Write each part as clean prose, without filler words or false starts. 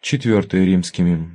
Четвертое римскими.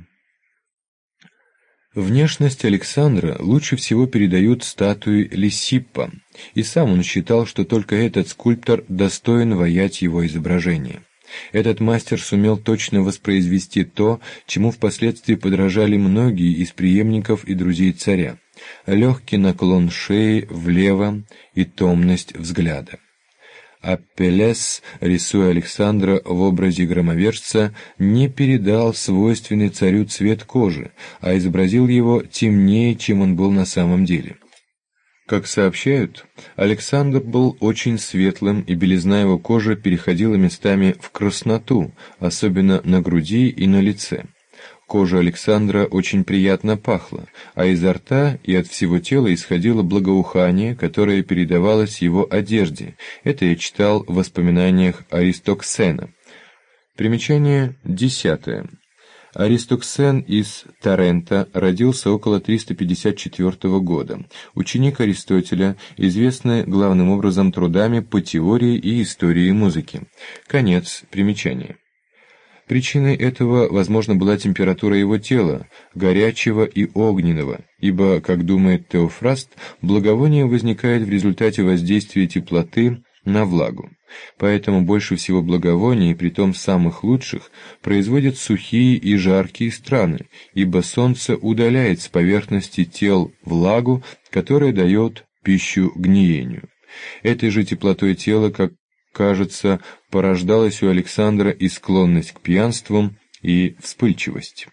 Внешность Александра лучше всего передают статуи Лисиппа, и сам он считал, что только этот скульптор достоин воять его изображение. Этот мастер сумел точно воспроизвести то, чему впоследствии подражали многие из преемников и друзей царя: легкий наклон шеи влево и томность взгляда. Апеллес, рисуя Александра в образе громовержца, не передал свойственный царю цвет кожи, а изобразил его темнее, чем он был на самом деле. Как сообщают, Александр был очень светлым, и белизна его кожи переходила местами в красноту, особенно на груди и на лице. Кожа Александра очень приятно пахла, а изо рта и от всего тела исходило благоухание, которое передавалось его одежде. Это я читал в воспоминаниях Аристоксена. Примечание 10. Аристоксен из Тарента родился около 354 года. Ученик Аристотеля, известный главным образом трудами по теории и истории музыки. Конец примечания. Причиной этого, возможно, была температура его тела, горячего и огненного, ибо, как думает Теофраст, благовоние возникает в результате воздействия теплоты на влагу. Поэтому больше всего благовоний, и притом самых лучших, производят сухие и жаркие страны, ибо солнце удаляет с поверхности тел влагу, которая дает пищу гниению. Этой же теплотой тела, как кажется, порождалась у Александра и склонность к пьянству, и вспыльчивость.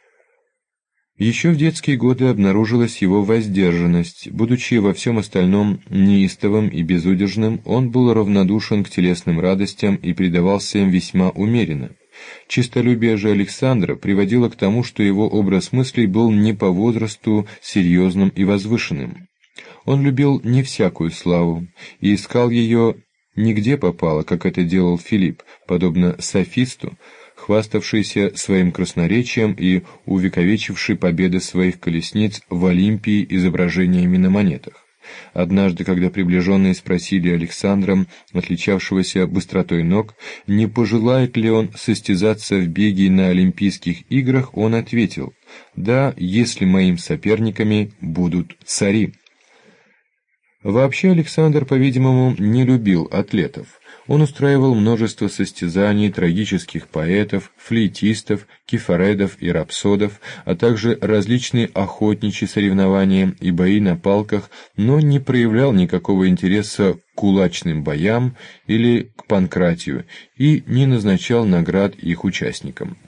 Еще в детские годы обнаружилась его воздержанность. Будучи во всем остальном неистовым и безудержным, он был равнодушен к телесным радостям и предавался им весьма умеренно. Честолюбие же Александра приводило к тому, что его образ мыслей был не по возрасту серьезным и возвышенным. Он любил не всякую славу и искал ее нигде попало, как это делал Филипп, подобно софисту, хваставшийся своим красноречием и увековечивший победы своих колесниц в Олимпии изображениями на монетах. Однажды, когда приближенные спросили Александра, отличавшегося быстротой ног, не пожелает ли он состязаться в беге на Олимпийских играх, он ответил: «Да, если моими соперниками будут цари». Вообще Александр, по-видимому, не любил атлетов. Он устраивал множество состязаний трагических поэтов, флейтистов, кефаредов и рапсодов, а также различные охотничьи соревнования и бои на палках, но не проявлял никакого интереса к кулачным боям или к панкратию и не назначал наград их участникам.